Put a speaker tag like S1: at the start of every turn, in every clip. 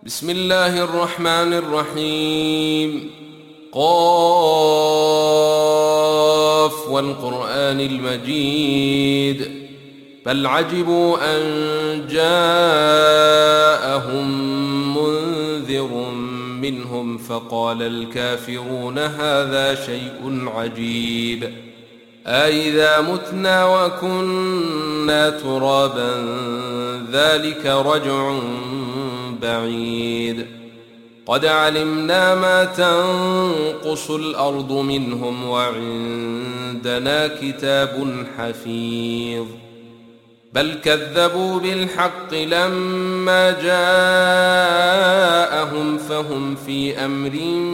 S1: بسم الله الرحمن الرحيم. قاف والقرآن المجيد بل عجبوا أن جاءهم منذر منهم فقال الكافرون هذا شيء عجيب أإذا متنا وكنا ترابا ذلك رجع بعيد قد علمنا ما تنقص الأرض منهم وعندنا كتاب حفيظ بل كذبوا بالحق لما جاءهم فهم في أمر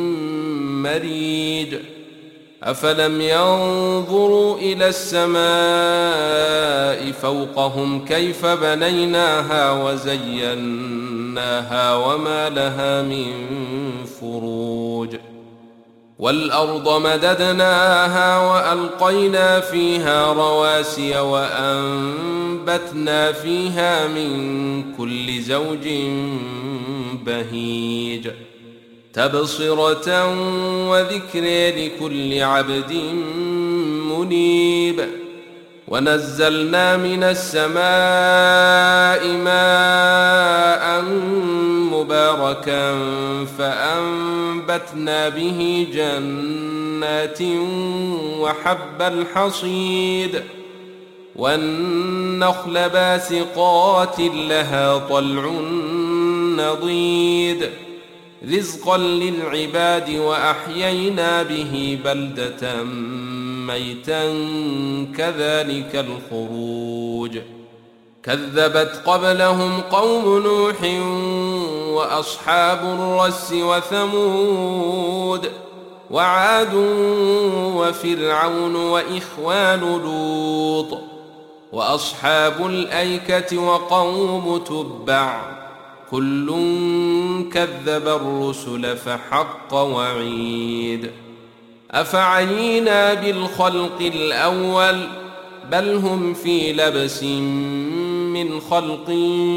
S1: مريج أفلم ينظروا إلى السماء فوقهم كيف بنيناها وزيناها وما لها من فروج والأرض مددناها وألقينا فيها رواسي وأنبتنا فيها من كل زوج بهيج تبصرة وذكر لكل عبد منيب ونزلنا من السماء ماء مباركا فأنبتنا به جنات وحب الحصيد والنخل باسقات لها طلع نضيد رزقا للعباد وأحيينا به بلدة ميتا كذلك الخروج كذبت قبلهم قوم نوح وأصحاب الرس وثمود وعاد وفرعون وإخوان لوط وأصحاب الأيكة وقوم تبع كل كذب الرسل فحق وعيد أفعينا بالخلق الأول بل هم في لبس من خلق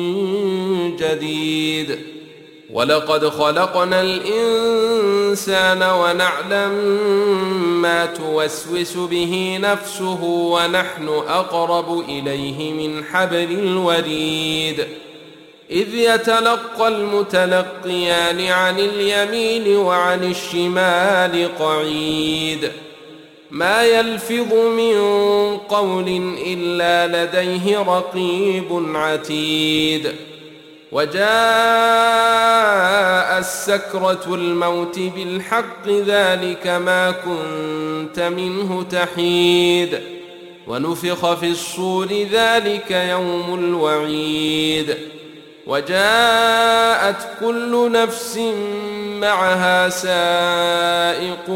S1: جديد ولقد خلقنا الإنسان ونعلم ما توسوس به نفسه ونحن أقرب إليه من حبل الوريد إذ يتلقى المتلقيان عن اليمين وعن الشمال قعيد ما يلفظ من قول إلا لديه رقيب عتيد وجاء السكرة الموت بالحق ذلك ما كنت منه تحيد ونفخ في الصور ذلك يوم الوعيد وجاءت كل نفس معها سائق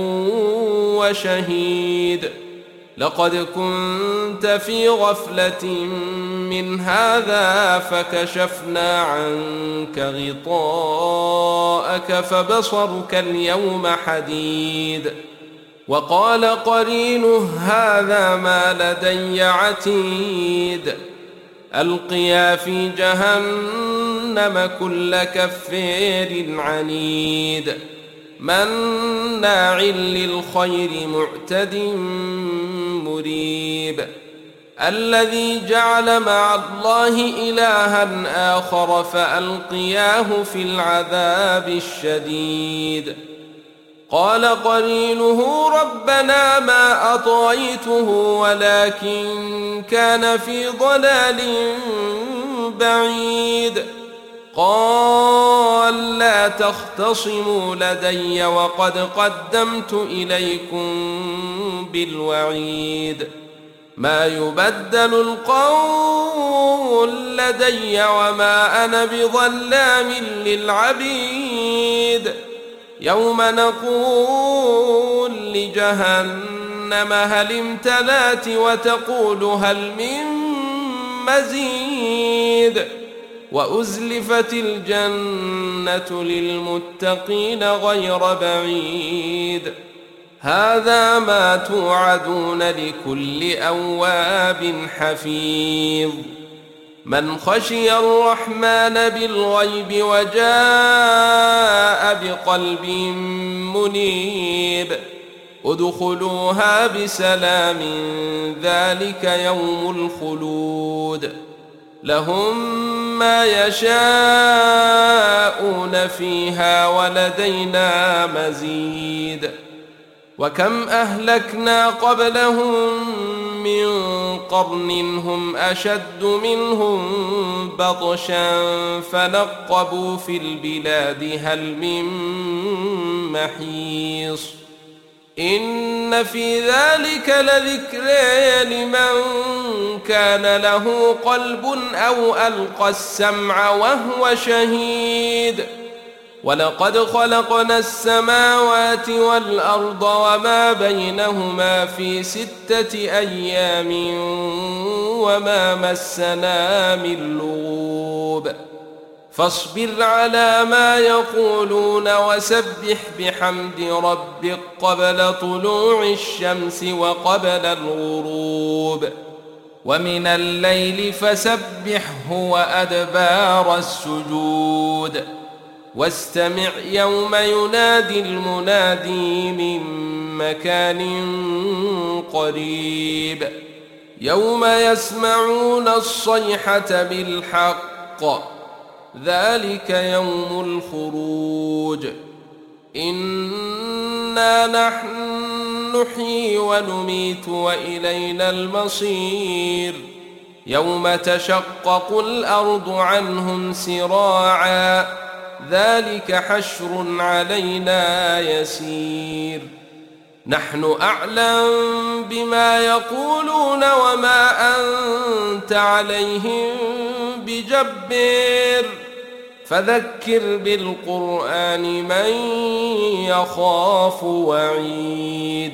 S1: وشهيد لقد كنت في غفلة من هذا فكشفنا عنك غطاءك فبصرك اليوم حديد وقال قرينه هذا ما لدي عتيد ألقيا في جهنم كل كفار عنيد مناع للخير معتد مريب الذي جعل مع الله إلها آخر فألقياه في العذاب الشديد قال قرينه ربنا ما أطغيته ولكن كان في ضلال بعيد قال لا تختصموا لدي وقد قدمت إليكم بالوعيد ما يبدل القول لدي وما أنا بظلام للعبيد يوم نقول لجهنم هل امتلأت وتقول هل من مزيد وأزلفت الجنة للمتقين غير بعيد هذا ما توعدون لكل أواب حفيظ من خشي الرحمن بالغيب وجاء بقلب منيب ادخلوها بسلام ذلك يوم الخلود لهم ما يشاءون فيها ولدينا مزيد وكم أهلكنا قبلهم من قرن هم أشد منهم بطشا فنقبوا في البلاد هل من محيص إن في ذلك لذكرى لمن كان له قلب أو ألقى السمع وهو شهيد ولقد خلقنا السماوات والأرض وما بينهما في 6 أيام وما مسنا من لغوب فاصبر على ما يقولون وسبح بحمد ربك قبل طلوع الشمس وقبل الغروب ومن الليل فسبحه وأدبار السجود واستمع يوم ينادي المنادي من مكان قريب يوم يسمعون الصيحة بالحق ذلك يوم الخروج إنا نحن نحيي ونميت وإلينا المصير يوم تشقق الأرض عنهم سراعا ذلك حشر علينا يسير نحن أعلم بما يقولون وما أنت عليهم بجبار فذكر بالقرآن من يخاف وعيد